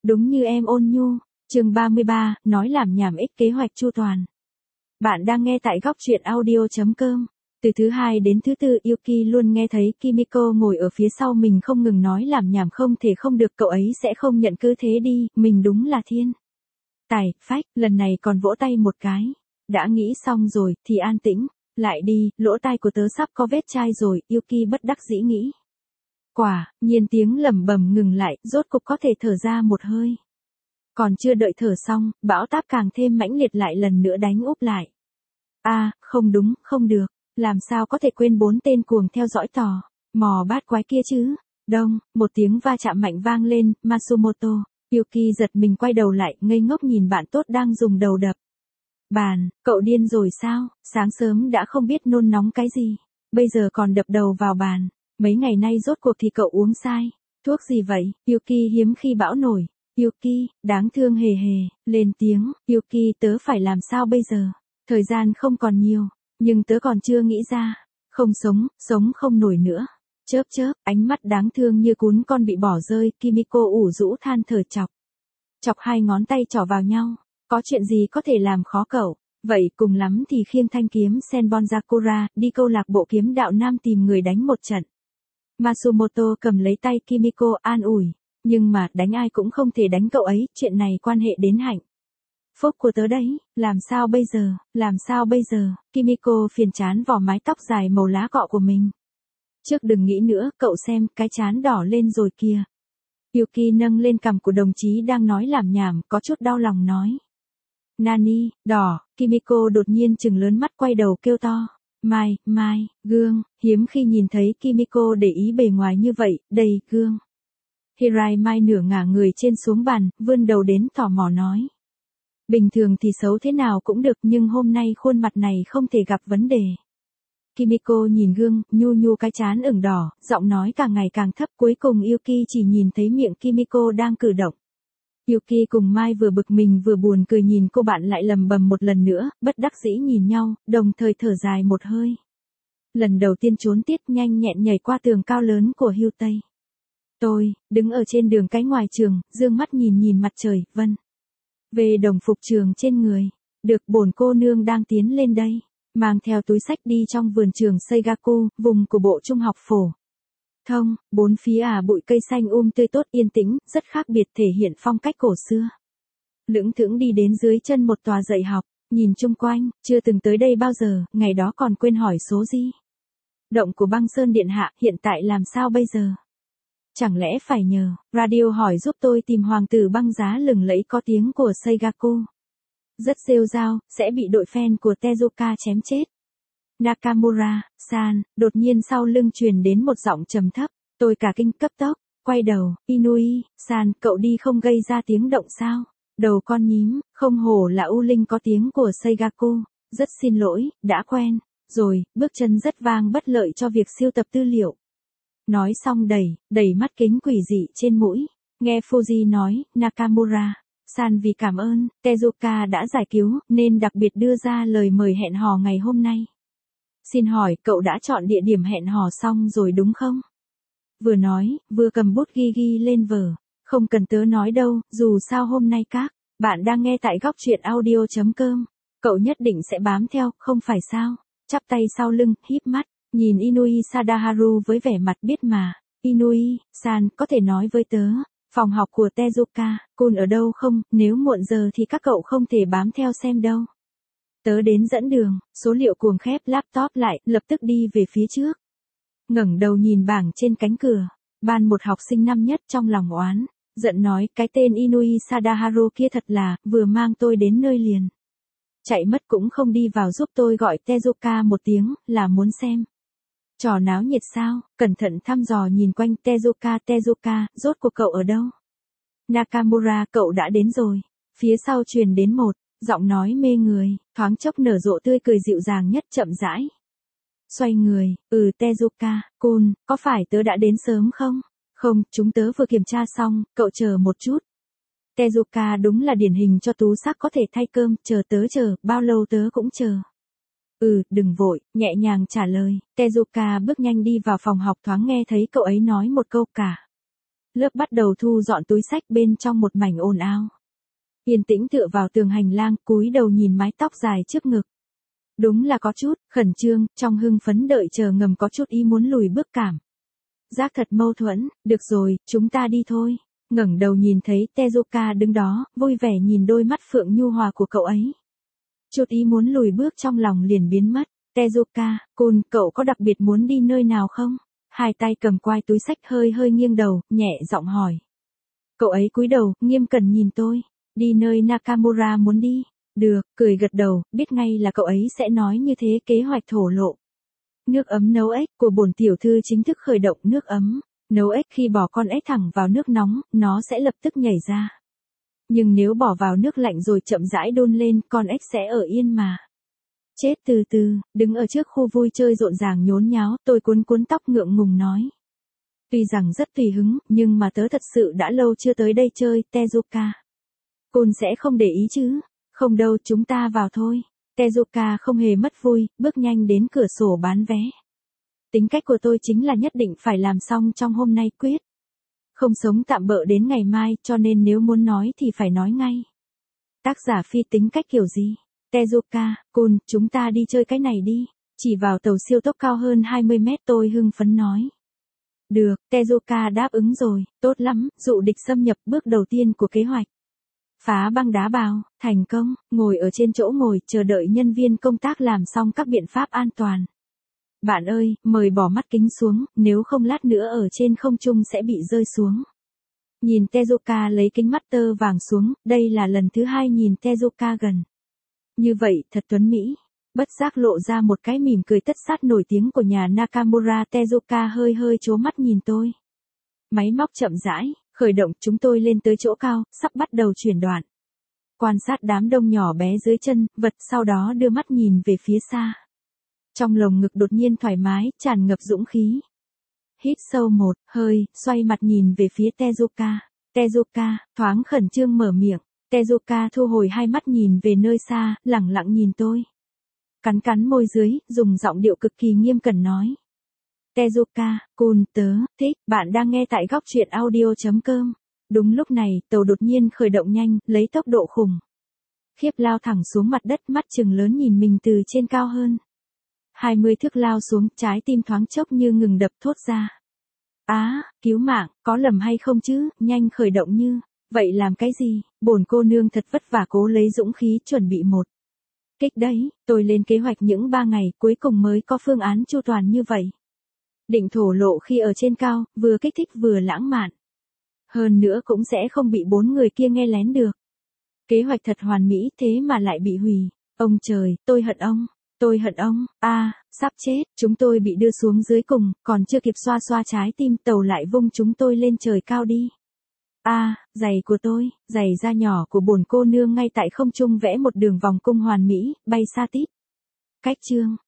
Đúng như em ôn nhu. Chương 33, nói làm nhảm ích kế hoạch chu toàn. Bạn đang nghe tại góc truyện audio.com. Từ thứ hai đến thứ tư, Yuki luôn nghe thấy Kimiko ngồi ở phía sau mình không ngừng nói làm nhảm không thể không được, cậu ấy sẽ không nhận cứ thế đi, mình đúng là thiên tài, phách, lần này còn vỗ tay một cái. Đã nghĩ xong rồi, thì an tĩnh, lại đi, lỗ tai của tớ sắp có vết chai rồi, Yuki bất đắc dĩ nghĩ. Quả nhiên tiếng lẩm bẩm ngừng lại, rốt cục có thể thở ra một hơi. Còn chưa đợi thở xong, bão táp càng thêm mãnh liệt lại lần nữa đánh úp lại. Không đúng, không được, làm sao có thể quên 4 tên cuồng theo dõi tò mò bát quái kia chứ? Đông, một tiếng va chạm mạnh vang lên, Matsumoto, Yuki giật mình quay đầu lại, ngây ngốc nhìn bạn tốt đang dùng đầu đập bàn, cậu điên rồi sao? Sáng sớm đã không biết nôn nóng cái gì, bây giờ còn đập đầu vào bàn, mấy ngày nay rốt cuộc thì cậu uống sai thuốc gì vậy? Yuki hiếm khi bão nổi. Yuki, đáng thương hề hề, lên tiếng, Yuki tớ phải làm sao bây giờ? Thời gian không còn nhiều, nhưng tớ còn chưa nghĩ ra. Không sống không nổi nữa. Chớp chớp, ánh mắt đáng thương như cún con bị bỏ rơi, Kimiko ủ rũ than thở chọc hai ngón tay trỏ vào nhau. Có chuyện gì có thể làm khó cậu? Vậy cùng lắm thì khiêng thanh kiếm Senbonzakura, đi câu lạc bộ kiếm đạo nam tìm người đánh một trận. Matsumoto cầm lấy tay Kimiko an ủi. Nhưng mà đánh ai cũng không thể đánh cậu ấy, chuyện này quan hệ đến hạnh phúc của tớ đấy, làm sao bây giờ, Kimiko phiền chán vò mái tóc dài màu lá cọ của mình. Trước đừng nghĩ nữa, cậu xem, cái chán đỏ lên rồi kìa. Yuki nâng lên cằm của đồng chí đang nói làm nhảm, có chút đau lòng nói. Nani, đỏ, Kimiko đột nhiên trừng lớn mắt quay đầu kêu to. Mai, gương, hiếm khi nhìn thấy Kimiko để ý bề ngoài như vậy, đầy gương. Hirai Mai nửa ngả người trên xuống bàn, vươn đầu đến tò mò nói. Bình thường thì xấu thế nào cũng được nhưng hôm nay khuôn mặt này không thể gặp vấn đề. Kimiko nhìn gương, nhu cái trán ửng đỏ, giọng nói càng ngày càng thấp, cuối cùng Yuki chỉ nhìn thấy miệng Kimiko đang cử động. Yuki cùng Mai vừa bực mình vừa buồn cười nhìn cô bạn lại lầm bầm một lần nữa, bất đắc dĩ nhìn nhau, đồng thời thở dài một hơi. Lần đầu tiên trốn tiết nhanh nhẹn nhảy qua tường cao lớn của Hưu Tây. Tôi, đứng ở trên đường cái ngoài trường, dương mắt nhìn mặt trời, vân. Về đồng phục trường trên người, được bổn cô nương đang tiến lên đây, mang theo túi sách đi trong vườn trường Seigaku, vùng của bộ trung học phổ thông, bốn phía bụi cây xanh tươi tốt yên tĩnh, rất khác biệt thể hiện phong cách cổ xưa. Lững thững đi đến dưới chân một tòa dạy học, nhìn chung quanh, chưa từng tới đây bao giờ, ngày đó còn quên hỏi số gì. Động của Băng Sơn Điện Hạ, hiện tại làm sao bây giờ? Chẳng lẽ phải nhờ radio hỏi giúp tôi tìm hoàng tử băng giá lừng lẫy có tiếng của Seigaku. Rất rêu rao, sẽ bị đội fan của Tezuka chém chết. Nakamura-san, đột nhiên sau lưng truyền đến một giọng trầm thấp, tôi cả kinh cấp tốc, quay đầu, Inui-san, cậu đi không gây ra tiếng động sao? Đầu con nhím, không hổ là U Linh có tiếng của Seigaku, rất xin lỗi, đã quen, rồi, bước chân rất vang bất lợi cho việc siêu tập tư liệu. Nói xong đẩy mắt kính quỷ dị trên mũi, nghe Fuji nói, Nakamura-san vì cảm ơn, Tezuka đã giải cứu, nên đặc biệt đưa ra lời mời hẹn hò ngày hôm nay. Xin hỏi, cậu đã chọn địa điểm hẹn hò xong rồi đúng không? Vừa nói, vừa cầm bút ghi lên vở, không cần tớ nói đâu, dù sao hôm nay các bạn đang nghe tại góc truyện audio.com, cậu nhất định sẽ bám theo, không phải sao? Chắp tay sau lưng, híp mắt. Nhìn Inui Sadaharu với vẻ mặt biết mà, Inui-san, có thể nói với tớ, phòng học của Tezuka-kun ở đâu không, nếu muộn giờ thì các cậu không thể bám theo xem đâu. Tớ đến dẫn đường, số liệu cuồng khép laptop lại, lập tức đi về phía trước. Ngẩng đầu nhìn bảng trên cánh cửa, ban một học sinh năm nhất trong lòng oán, giận nói, cái tên Inui Sadaharu kia thật là, vừa mang tôi đến nơi liền. Chạy mất cũng không đi vào giúp tôi gọi Tezuka một tiếng, là muốn xem. Trò náo nhiệt sao, cẩn thận thăm dò nhìn quanh Tezuka, rốt cuộc cậu ở đâu? Nakamura, cậu đã đến rồi. Phía sau truyền đến một giọng nói mê người, thoáng chốc nở rộ tươi cười dịu dàng nhất chậm rãi. Xoay người, Tezuka-kun, có phải tớ đã đến sớm không? Không, chúng tớ vừa kiểm tra xong, cậu chờ một chút. Tezuka đúng là điển hình cho tú sắc có thể thay cơm, chờ, bao lâu tớ cũng chờ. Đừng vội, nhẹ nhàng trả lời. Tezuka bước nhanh đi vào phòng học thoáng nghe thấy cậu ấy nói một câu cả Lớp bắt đầu thu dọn túi xách bên trong một mảnh ồn ào. Yên tĩnh tựa vào tường hành lang, cúi đầu nhìn mái tóc dài trước ngực. Đúng là có chút khẩn trương, trong hưng phấn đợi chờ ngầm có chút ý muốn lùi bước cảm. Giác thật mâu thuẫn, được rồi, chúng ta đi thôi. Ngẩng đầu nhìn thấy Tezuka đứng đó, vui vẻ nhìn đôi mắt phượng nhu hòa của cậu ấy. Chút ý muốn lùi bước trong lòng liền biến mất. Tezuka-kun, cậu có đặc biệt muốn đi nơi nào không? Hai tay cầm quai túi xách hơi hơi nghiêng đầu, nhẹ giọng hỏi. Cậu ấy cúi đầu, nghiêm cẩn nhìn tôi. Đi nơi Nakamura muốn đi. Được, cười gật đầu, biết ngay là cậu ấy sẽ nói như thế. Kế hoạch thổ lộ. Nước ấm nấu ếch của bổn tiểu thư chính thức khởi động. Nước ấm nấu ếch, khi bỏ con ếch thẳng vào nước nóng, nó sẽ lập tức nhảy ra. Nhưng nếu bỏ vào nước lạnh rồi chậm rãi đun lên, con ếch sẽ ở yên mà. Chết từ từ, đứng ở trước khu vui chơi rộn ràng nhốn nháo, tôi cuốn cuốn tóc ngượng ngùng nói. Tuy rằng rất tùy hứng, nhưng mà tớ thật sự đã lâu chưa tới đây chơi. Tezuka. Côn sẽ không để ý chứ? Không đâu, chúng ta vào thôi. Tezuka không hề mất vui, bước nhanh đến cửa sổ bán vé. Tính cách của tôi chính là nhất định phải làm xong trong hôm nay quyết. Không sống tạm bợ đến ngày mai, cho nên nếu muốn nói thì phải nói ngay. Tác giả Phi tính cách kiểu gì? Tezuka-kun, chúng ta đi chơi cái này đi. Chỉ vào tàu siêu tốc cao hơn 20 mét, tôi hưng phấn nói. Được, Tezuka đáp ứng rồi, tốt lắm, dụ địch xâm nhập bước đầu tiên của kế hoạch. Phá băng đá bào, thành công, ngồi ở trên chỗ ngồi chờ đợi nhân viên công tác làm xong các biện pháp an toàn. Bạn ơi, mời bỏ mắt kính xuống, nếu không lát nữa ở trên không trung sẽ bị rơi xuống. Nhìn Tezuka lấy kính mắt tơ vàng xuống, đây là lần thứ hai nhìn Tezuka gần. Như vậy, thật tuấn mỹ. Bất giác lộ ra một cái mỉm cười tất sát nổi tiếng của nhà Nakamura. Tezuka hơi hơi trố mắt nhìn tôi. Máy móc chậm rãi, khởi động, chúng tôi lên tới chỗ cao, sắp bắt đầu chuyển đoạn. Quan sát đám đông nhỏ bé dưới chân, vật, sau đó đưa mắt nhìn về phía xa. Trong lồng ngực đột nhiên thoải mái, tràn ngập dũng khí. Hít sâu một hơi, xoay mặt nhìn về phía Tezuka. Tezuka, thoáng khẩn trương mở miệng. Tezuka thu hồi hai mắt nhìn về nơi xa, lẳng lặng nhìn tôi. Cắn cắn môi dưới, dùng giọng điệu cực kỳ nghiêm cẩn nói. Tezuka-kun, tớ thích, bạn đang nghe tại góc truyện audio.com. Đúng lúc này, tàu đột nhiên khởi động nhanh, lấy tốc độ khủng khiếp lao thẳng xuống mặt đất, mắt trừng lớn nhìn mình từ trên cao hơn. 20 thước lao xuống, trái tim thoáng chốc như ngừng đập, thốt ra. Cứu mạng, có lầm hay không chứ, nhanh khởi động như. Vậy làm cái gì, bổn cô nương thật vất vả cố lấy dũng khí chuẩn bị một kích đấy, tôi lên kế hoạch những 3 ngày, cuối cùng mới có phương án chu toàn như vậy. Định thổ lộ khi ở trên cao, vừa kích thích vừa lãng mạn. Hơn nữa cũng sẽ không bị 4 người kia nghe lén được. Kế hoạch thật hoàn mỹ, thế mà lại bị hủy. Ông trời, tôi hận ông. Tôi hận ông. Sắp chết, chúng tôi bị đưa xuống dưới cùng, còn chưa kịp xoa xoa trái tim, tàu lại vung chúng tôi lên trời cao đi. Giày của tôi, giày da nhỏ của bổn cô nương ngay tại không trung vẽ một đường vòng cung hoàn mỹ, bay xa tít. Cách chương